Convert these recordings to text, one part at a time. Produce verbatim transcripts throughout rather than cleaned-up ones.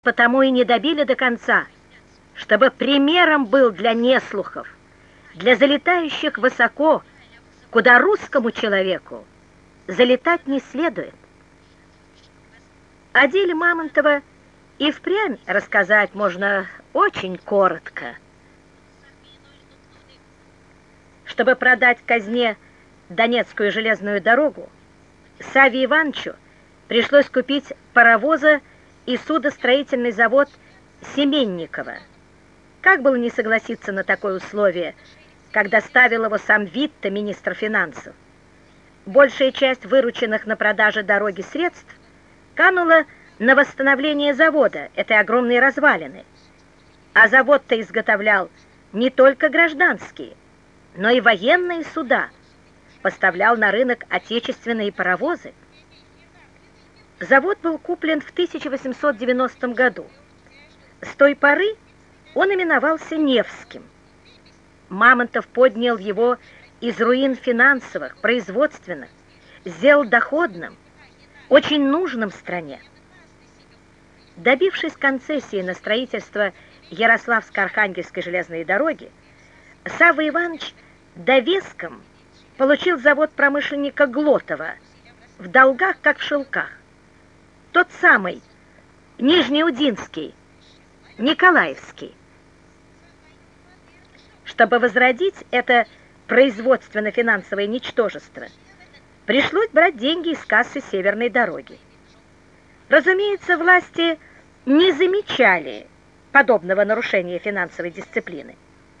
Потому и не добили до конца, чтобы примером был для неслухов, для залетающих высоко, куда русскому человеку залетать не следует. О деле Мамонтова и впрямь рассказать можно очень коротко. Чтобы продать казне Донецкую железную дорогу, Савве Ивановичу пришлось купить паровоза и судостроительный завод Семенникова. Как было не согласиться на такое условие, когда ставил его сам Витте, министр финансов? Большая часть вырученных на продаже дороги средств канула на восстановление завода, этой огромной развалины. А завод-то изготовлял не только гражданские, но и военные суда, поставлял на рынок отечественные паровозы. Завод был куплен в тысяча восемьсот девяностом году. С той поры он именовался Невским. Мамонтов поднял его из руин финансовых, производственных, сделал доходным, очень нужным стране. Добившись концессии на строительство Ярославско-Архангельской железной дороги, Савва Иванович довеском получил завод промышленника Глотова в долгах, как в шелках. Тот самый Нижнеудинский, Николаевский. Чтобы возродить это производственно-финансовое ничтожество, пришлось брать деньги из кассы Северной дороги. Разумеется, власти не замечали подобного нарушения финансовой дисциплины.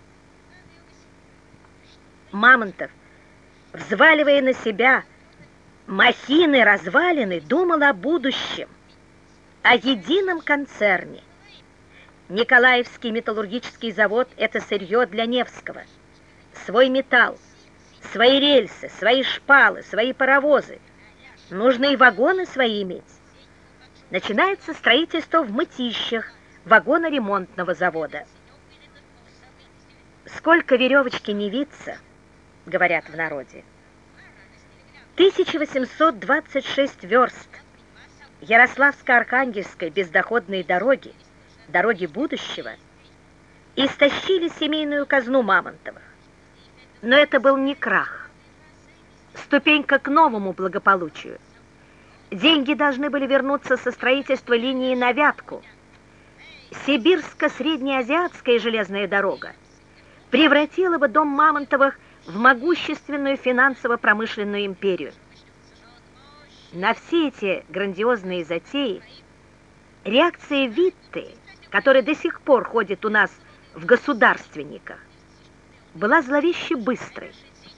Мамонтов, взваливая на себя махины развалины, думал о будущем, о едином концерне. Николаевский металлургический завод – это сырье для Невского. Свой металл, свои рельсы, свои шпалы, свои паровозы. Нужно и вагоны свои иметь. Начинается строительство в Мытищах вагоноремонтного завода. Сколько веревочки не виться, говорят в народе. тысяча восемьсот двадцать шесть верст Ярославско-Архангельской бездоходной дороги, дороги будущего, истощили семейную казну Мамонтовых. Но это был не крах, ступенька к новому благополучию. Деньги должны были вернуться со строительства линии на Вятку. Сибирско-среднеазиатская железная дорога превратила бы дом Мамонтовых в могущественную финансово-промышленную империю. На все эти грандиозные затеи реакция Витте, который до сих пор ходит у нас в государственниках, была зловеще быстрой.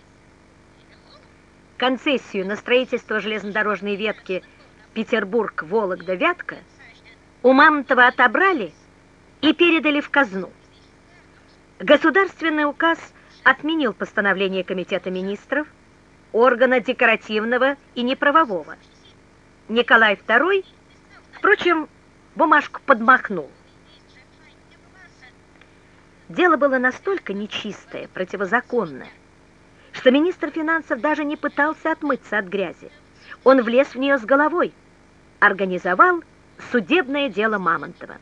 Концессию на строительство железнодорожной ветки Петербург-Вологда-Вятка у Мамонтова отобрали и передали в казну. Государственный указ отменил постановление Комитета министров, органа декоративного и неправового. Николай второй, впрочем, бумажку подмахнул. Дело было настолько нечистое, противозаконное, что министр финансов даже не пытался отмыться от грязи. Он влез в нее с головой, организовал судебное дело Мамонтова.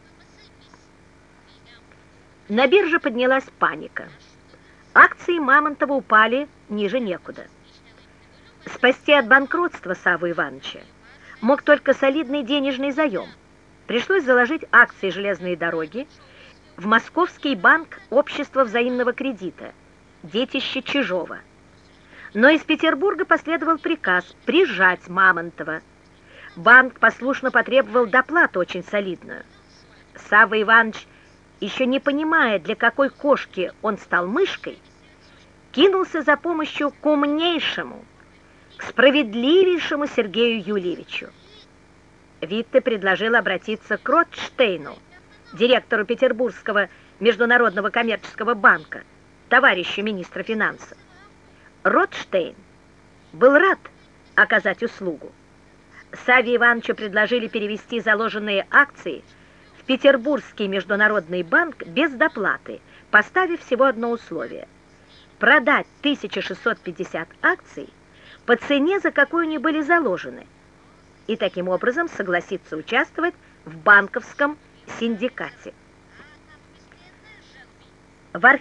На бирже поднялась паника. Акции Мамонтова упали ниже некуда. Спасти от банкротства Савву Ивановича мог только солидный денежный заем. Пришлось заложить акции железной дороги в Московский банк общества взаимного кредита, детище Чижова. Но из Петербурга последовал приказ прижать Мамонтова. Банк послушно потребовал доплату очень солидную. Савва Иванович, еще не понимая, для какой кошки он стал мышкой, кинулся за помощью к умнейшему, к справедливейшему Сергею Юльевичу. Витте предложил обратиться к Ротштейну, директору Петербургского международного коммерческого банка, товарищу министра финансов. Ротштейн был рад оказать услугу. Савве Ивановичу предложили перевести заложенные акции в Петербургский международный банк без доплаты, поставив всего одно условие – продать тысячу шестьсот пятьдесят акций по цене, за какую они были заложены, и таким образом согласиться участвовать в банковском синдикате. В